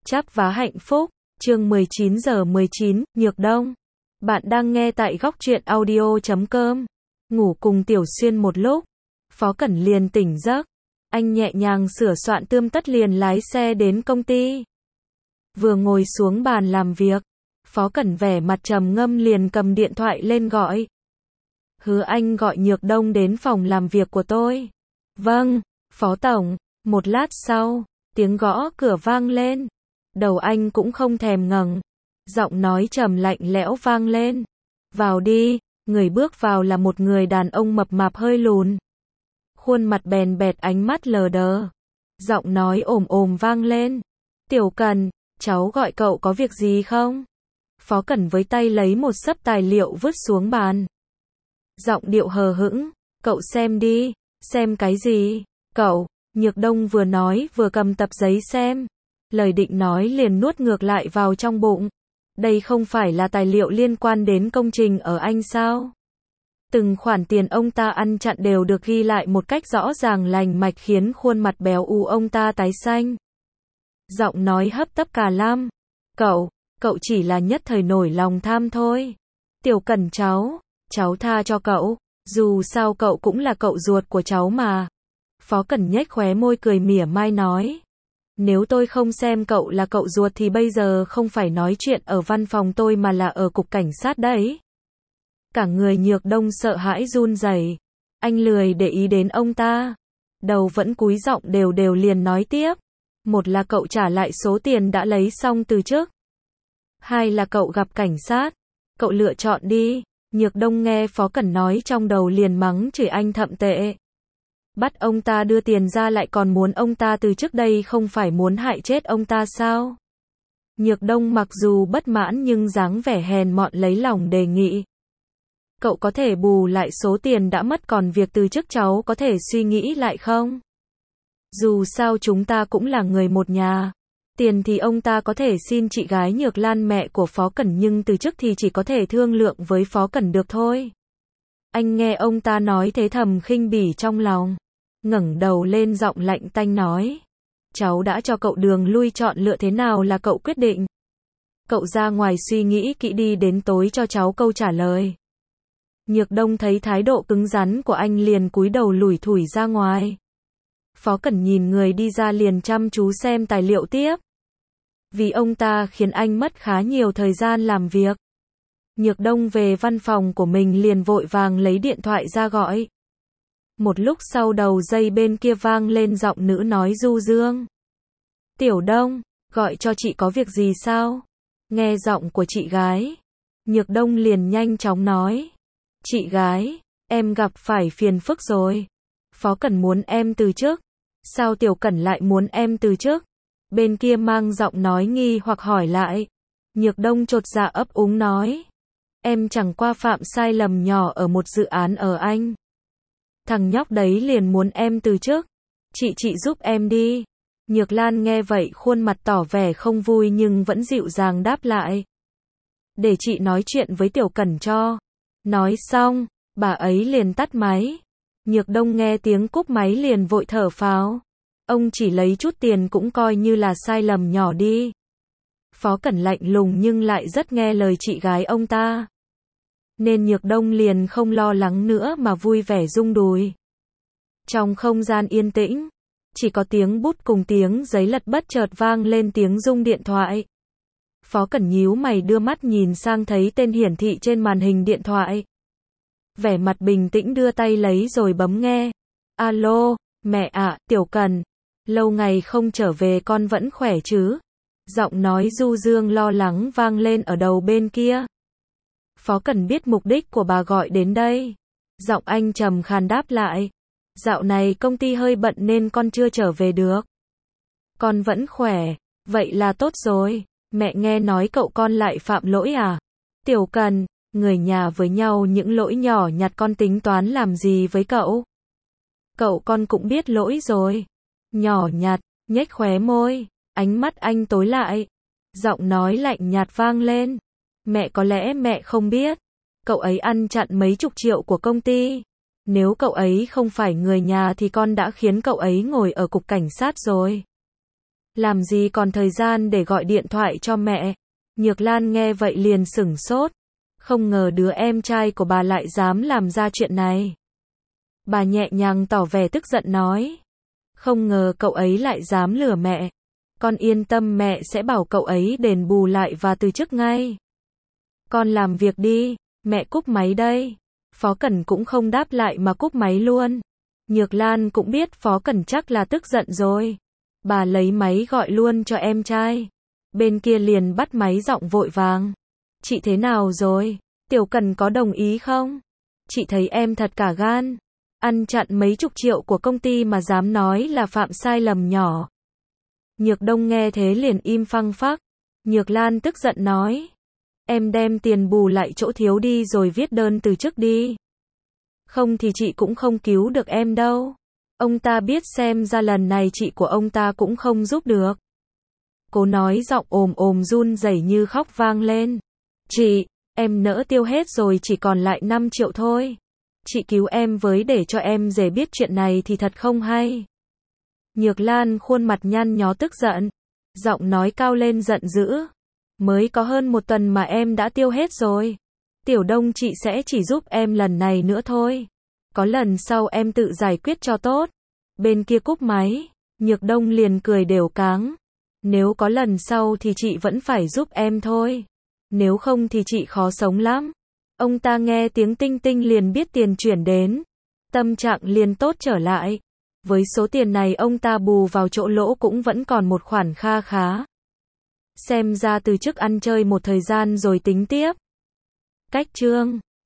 Chắp vá hạnh phúc, chương 19:19, Nhược Đông. Bạn đang nghe tại góc truyện audio.com. Ngủ cùng Tiểu Xuyên một lúc, Phó Cẩn liền tỉnh giấc. Anh nhẹ nhàng sửa soạn tươm tất liền lái xe đến công ty. Vừa ngồi xuống bàn làm việc, Phó Cẩn vẻ mặt trầm ngâm liền cầm điện thoại lên gọi. Hứa Anh gọi Nhược Đông đến phòng làm việc của tôi. Vâng, Phó Tổng. Một lát sau, tiếng gõ cửa vang lên. Đầu anh cũng không thèm ngẩng. Giọng nói trầm lạnh lẽo vang lên. Vào đi. Người bước vào là một người đàn ông mập mạp hơi lùn. Khuôn mặt bèn bẹt, ánh mắt lờ đờ. Giọng nói ồm ồm vang lên. Tiểu Cần, cháu gọi cậu có việc gì không? Phó Cẩn với tay lấy một xấp tài liệu vứt xuống bàn. Giọng điệu hờ hững. Cậu xem đi. Xem cái gì? Cậu. Nhược Đông vừa nói vừa cầm tập giấy xem. Lời định nói liền nuốt ngược lại vào trong bụng. Đây không phải là tài liệu liên quan đến công trình ở Anh sao? Từng khoản tiền ông ta ăn chặn đều được ghi lại một cách rõ ràng lành mạch khiến khuôn mặt béo ú ông ta tái xanh. Giọng nói hấp tấp cả lam. Cậu chỉ là nhất thời nổi lòng tham thôi. Tiểu Cẩn cháu tha cho cậu, dù sao cậu cũng là cậu ruột của cháu mà. Phó Cẩn nhếch khóe môi cười mỉa mai nói. Nếu tôi không xem cậu là cậu ruột thì bây giờ không phải nói chuyện ở văn phòng tôi mà là ở cục cảnh sát đấy. Cả người Nhược Đông sợ hãi run rẩy. Anh lười để ý đến ông ta. Đầu vẫn cúi giọng đều đều liền nói tiếp. Một là cậu trả lại số tiền đã lấy xong từ trước. Hai là cậu gặp cảnh sát. Cậu lựa chọn đi. Nhược Đông nghe Phó Cẩn nói trong đầu liền mắng chửi anh thậm tệ. Bắt ông ta đưa tiền ra lại còn muốn ông ta từ trước đây không phải muốn hại chết ông ta sao? Nhược Đông mặc dù bất mãn nhưng dáng vẻ hèn mọn lấy lòng đề nghị. Cậu có thể bù lại số tiền đã mất, còn việc từ chức cháu có thể suy nghĩ lại không? Dù sao chúng ta cũng là người một nhà. Tiền thì ông ta có thể xin chị gái Nhược Lan mẹ của Phó Cẩn, nhưng từ chức thì chỉ có thể thương lượng với Phó Cẩn được thôi. Anh nghe ông ta nói thế thầm khinh bỉ trong lòng. Ngẩng đầu lên giọng lạnh tanh nói. Cháu đã cho cậu đường lui, chọn lựa thế nào là cậu quyết định. Cậu ra ngoài suy nghĩ kỹ đi, đến tối cho cháu câu trả lời. Nhược Đông thấy thái độ cứng rắn của anh liền cúi đầu lủi thủi ra ngoài. Phó Cẩn nhìn người đi ra liền chăm chú xem tài liệu tiếp. Vì ông ta khiến anh mất khá nhiều thời gian làm việc. Nhược Đông về văn phòng của mình liền vội vàng lấy điện thoại ra gọi. Một lúc sau đầu dây bên kia vang lên giọng nữ nói du dương. Tiểu Đông, gọi cho chị có việc gì sao? Nghe giọng của chị gái. Nhược Đông liền nhanh chóng nói. Chị gái, em gặp phải phiền phức rồi. Phó Cẩn muốn em từ chức. Sao Tiểu Cẩn lại muốn em từ chức? Bên kia mang giọng nói nghi hoặc hỏi lại. Nhược Đông chột dạ ấp úng nói. Em chẳng qua phạm sai lầm nhỏ ở một dự án ở Anh. Thằng nhóc đấy liền muốn em từ chức. Chị giúp em đi. Nhược Lan nghe vậy khuôn mặt tỏ vẻ không vui nhưng vẫn dịu dàng đáp lại. Để chị nói chuyện với Tiểu Cẩn cho. Nói xong, bà ấy liền tắt máy. Nhược Đông nghe tiếng cúp máy liền vội thở phào. Ông chỉ lấy chút tiền cũng coi như là sai lầm nhỏ đi. Phó Cẩn lạnh lùng nhưng lại rất nghe lời chị gái ông ta. Nên Nhược Đông liền không lo lắng nữa mà vui vẻ rung đùi. Trong không gian yên tĩnh, chỉ có tiếng bút cùng tiếng giấy lật, bất chợt vang lên tiếng rung điện thoại. Phó Cẩn nhíu mày đưa mắt nhìn sang thấy tên hiển thị trên màn hình điện thoại. Vẻ mặt bình tĩnh đưa tay lấy rồi bấm nghe. Alo, mẹ ạ, Tiểu Cần. Lâu ngày không trở về, con vẫn khỏe chứ? Giọng nói du dương lo lắng vang lên ở đầu bên kia. Phó Cẩn biết mục đích của bà gọi đến đây. Giọng anh trầm khàn đáp lại. Dạo này công ty hơi bận nên con chưa trở về được. Con vẫn khỏe, vậy là tốt rồi. Mẹ nghe nói cậu con lại phạm lỗi à? Tiểu Cần, người nhà với nhau những lỗi nhỏ nhặt con tính toán làm gì với cậu? Cậu con cũng biết lỗi rồi. Nhỏ nhặt, nhếch khóe môi, ánh mắt anh tối lại. Giọng nói lạnh nhạt vang lên. Mẹ có lẽ mẹ không biết. Cậu ấy ăn chặn mấy chục triệu của công ty. Nếu cậu ấy không phải người nhà thì con đã khiến cậu ấy ngồi ở cục cảnh sát rồi. Làm gì còn thời gian để gọi điện thoại cho mẹ. Nhược Lan nghe vậy liền sửng sốt. Không ngờ đứa em trai của bà lại dám làm ra chuyện này. Bà nhẹ nhàng tỏ vẻ tức giận nói. Không ngờ cậu ấy lại dám lừa mẹ. Con yên tâm, mẹ sẽ bảo cậu ấy đền bù lại và từ chức ngay. Con làm việc đi, mẹ cúp máy đây. Phó Cẩn cũng không đáp lại mà cúp máy luôn. Nhược Lan cũng biết Phó Cẩn chắc là tức giận rồi. Bà lấy máy gọi luôn cho em trai. Bên kia liền bắt máy giọng vội vàng. Chị thế nào rồi? Tiểu Cẩn có đồng ý không? Chị thấy em thật cả gan. Ăn chặn mấy chục triệu của công ty mà dám nói là phạm sai lầm nhỏ. Nhược Đông nghe thế liền im phăng phắc. Nhược Lan tức giận nói. Em đem tiền bù lại chỗ thiếu đi rồi viết đơn từ chức đi. Không thì chị cũng không cứu được em đâu. Ông ta biết xem ra lần này chị của ông ta cũng không giúp được. Cô nói giọng ồm run rẩy như khóc vang lên. Chị, em nỡ tiêu hết rồi, chỉ còn lại 5 triệu thôi. Chị cứu em với để cho em dễ biết chuyện này thì thật không hay. Nhược Lan khuôn mặt nhăn nhó tức giận. Giọng nói cao lên giận dữ. Mới có hơn 1 tuần mà em đã tiêu hết rồi. Tiểu Đông chị sẽ chỉ giúp em lần này nữa thôi. Có lần sau em tự giải quyết cho tốt. Bên kia cúp máy, Nhược Đông liền cười đều cáng. Nếu có lần sau thì chị vẫn phải giúp em thôi. Nếu không thì chị khó sống lắm. Ông ta nghe tiếng tinh tinh liền biết tiền chuyển đến. Tâm trạng liền tốt trở lại. Với số tiền này ông ta bù vào chỗ lỗ cũng vẫn còn một khoản kha khá. Xem ra từ chức ăn chơi một thời gian rồi tính tiếp. Cách chương